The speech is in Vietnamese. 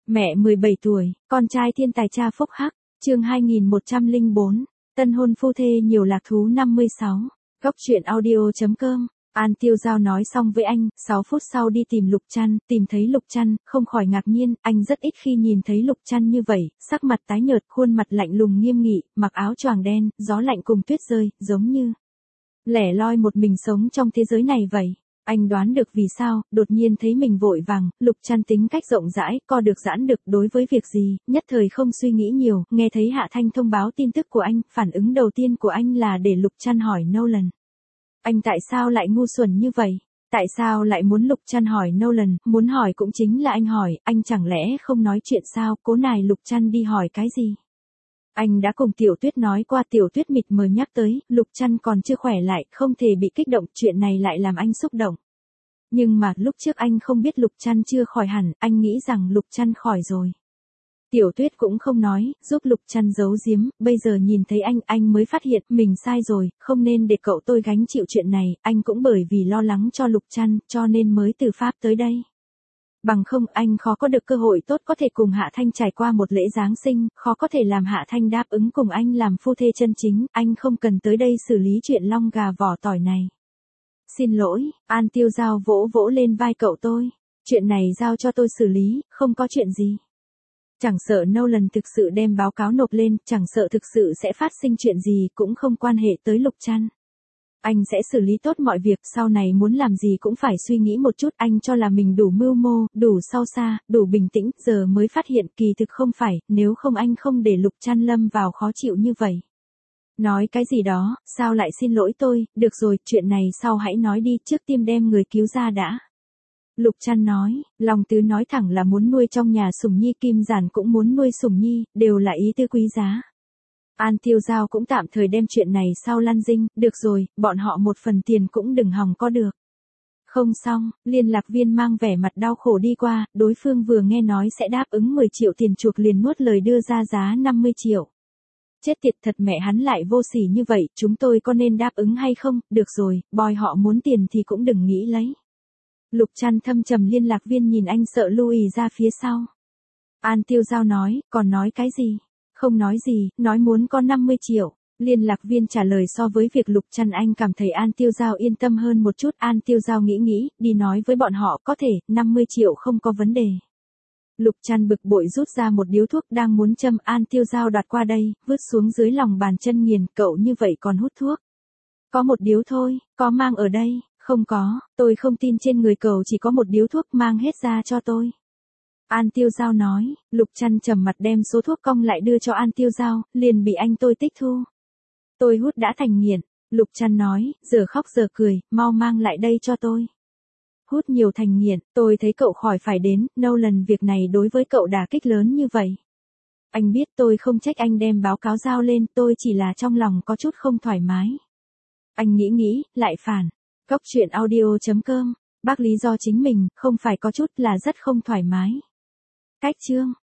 Mẹ 17 tuổi, con trai thiên tài cha phúc hắc, chương 2104, tân hôn phu thê nhiều lạc thú 56, góc truyện audio.com. An Tiêu Giao nói xong với anh, 6 phút sau đi tìm Lục Trăn, tìm thấy Lục Trăn, không khỏi ngạc nhiên, anh rất ít khi nhìn thấy Lục Trăn như vậy, sắc mặt tái nhợt, khuôn mặt lạnh lùng nghiêm nghị, mặc áo choàng đen, gió lạnh cùng tuyết rơi, giống như lẻ loi một mình sống trong thế giới này vậy. Anh đoán được vì sao, đột nhiên thấy mình vội vàng, Lục Trăn tính cách rộng rãi, co được giãn được đối với việc gì, nhất thời không suy nghĩ nhiều, nghe thấy Hạ Thanh thông báo tin tức của anh, phản ứng đầu tiên của anh là để Lục Trăn hỏi Nolan. Anh tại sao lại ngu xuẩn như vậy? Tại sao lại muốn Lục Trăn hỏi Nolan, muốn hỏi cũng chính là anh hỏi, anh chẳng lẽ không nói chuyện sao, cố nài Lục Trăn đi hỏi cái gì? Anh đã cùng Tiểu Tuyết nói qua, Tiểu Tuyết mịt mờ nhắc tới, Lục Trăn còn chưa khỏe lại, không thể bị kích động, chuyện này lại làm anh xúc động. Nhưng mà lúc trước anh không biết Lục Trăn chưa khỏi hẳn, anh nghĩ rằng Lục Trăn khỏi rồi. Tiểu Tuyết cũng không nói, giúp Lục Trăn giấu giếm, bây giờ nhìn thấy anh mới phát hiện mình sai rồi, không nên để cậu tôi gánh chịu chuyện này, anh cũng bởi vì lo lắng cho Lục Trăn, cho nên mới từ Pháp tới đây. Bằng không anh khó có được cơ hội tốt có thể cùng Hạ Thanh trải qua một lễ Giáng sinh, khó có thể làm Hạ Thanh đáp ứng cùng anh làm phu thê chân chính, anh không cần tới đây xử lý chuyện long gà vỏ tỏi này. Xin lỗi, An Tiêu Giao vỗ vỗ lên vai cậu tôi, chuyện này giao cho tôi xử lý, không có chuyện gì. Chẳng sợ Nolan thực sự đem báo cáo nộp lên, chẳng sợ thực sự sẽ phát sinh chuyện gì cũng không quan hệ tới Lục Trăn. Anh sẽ xử lý tốt mọi việc, sau này muốn làm gì cũng phải suy nghĩ một chút, anh cho là mình đủ mưu mô, đủ sâu xa, đủ bình tĩnh, giờ mới phát hiện kỳ thực không phải, nếu không anh không để Lục Trăn lâm vào khó chịu như vậy. Nói cái gì đó, sao lại xin lỗi tôi, được rồi, chuyện này sau hãy nói đi, trước tiên đem người cứu ra đã. Lục Trăn nói, lòng tứ nói thẳng là muốn nuôi trong nhà Sủng Nhi, Kim Giản cũng muốn nuôi Sủng Nhi, đều là ý tư quý giá. An Tiêu Giao cũng tạm thời đem chuyện này sau lăn dinh, được rồi, bọn họ một phần tiền cũng đừng hòng có được. Không xong, liên lạc viên mang vẻ mặt đau khổ đi qua, đối phương vừa nghe nói sẽ đáp ứng 10 triệu tiền chuộc liền nuốt lời đưa ra giá 50 triệu. Chết tiệt thật mẹ hắn lại vô sỉ như vậy, chúng tôi có nên đáp ứng hay không, được rồi, boy họ muốn tiền thì cũng đừng nghĩ lấy. Lục Trăn thâm trầm, liên lạc viên nhìn anh sợ lui ra phía sau. An Tiêu Giao nói, còn nói cái gì? Không nói gì, nói muốn có 50 triệu. Liên lạc viên trả lời, so với việc Lục Trăn anh cảm thấy An Tiêu Giao yên tâm hơn một chút. An Tiêu Giao nghĩ, đi nói với bọn họ, có thể, 50 triệu không có vấn đề. Lục Trăn bực bội rút ra một điếu thuốc đang muốn châm, An Tiêu Giao đoạt qua đây, vứt xuống dưới lòng bàn chân nghiền, cậu như vậy còn hút thuốc. Có một điếu thôi, có mang ở đây, không có, tôi không tin trên người cậu chỉ có một điếu thuốc, mang hết ra cho tôi. An Tiêu Giao nói, Lục Trăn trầm mặt đem số thuốc cong lại đưa cho An Tiêu Giao, liền bị anh tôi tích thu. Tôi hút đã thành nghiện, Lục Trăn nói, giờ khóc giờ cười, mau mang lại đây cho tôi. Hút nhiều thành nghiện, tôi thấy cậu khỏi phải đến, Nolan việc này đối với cậu đả kích lớn như vậy. Anh biết tôi không trách anh đem báo cáo giao lên, tôi chỉ là trong lòng có chút không thoải mái. Anh nghĩ, lại phản. Góc truyện audio.com, bác lý do chính mình, không phải có chút là rất không thoải mái. Cách chương.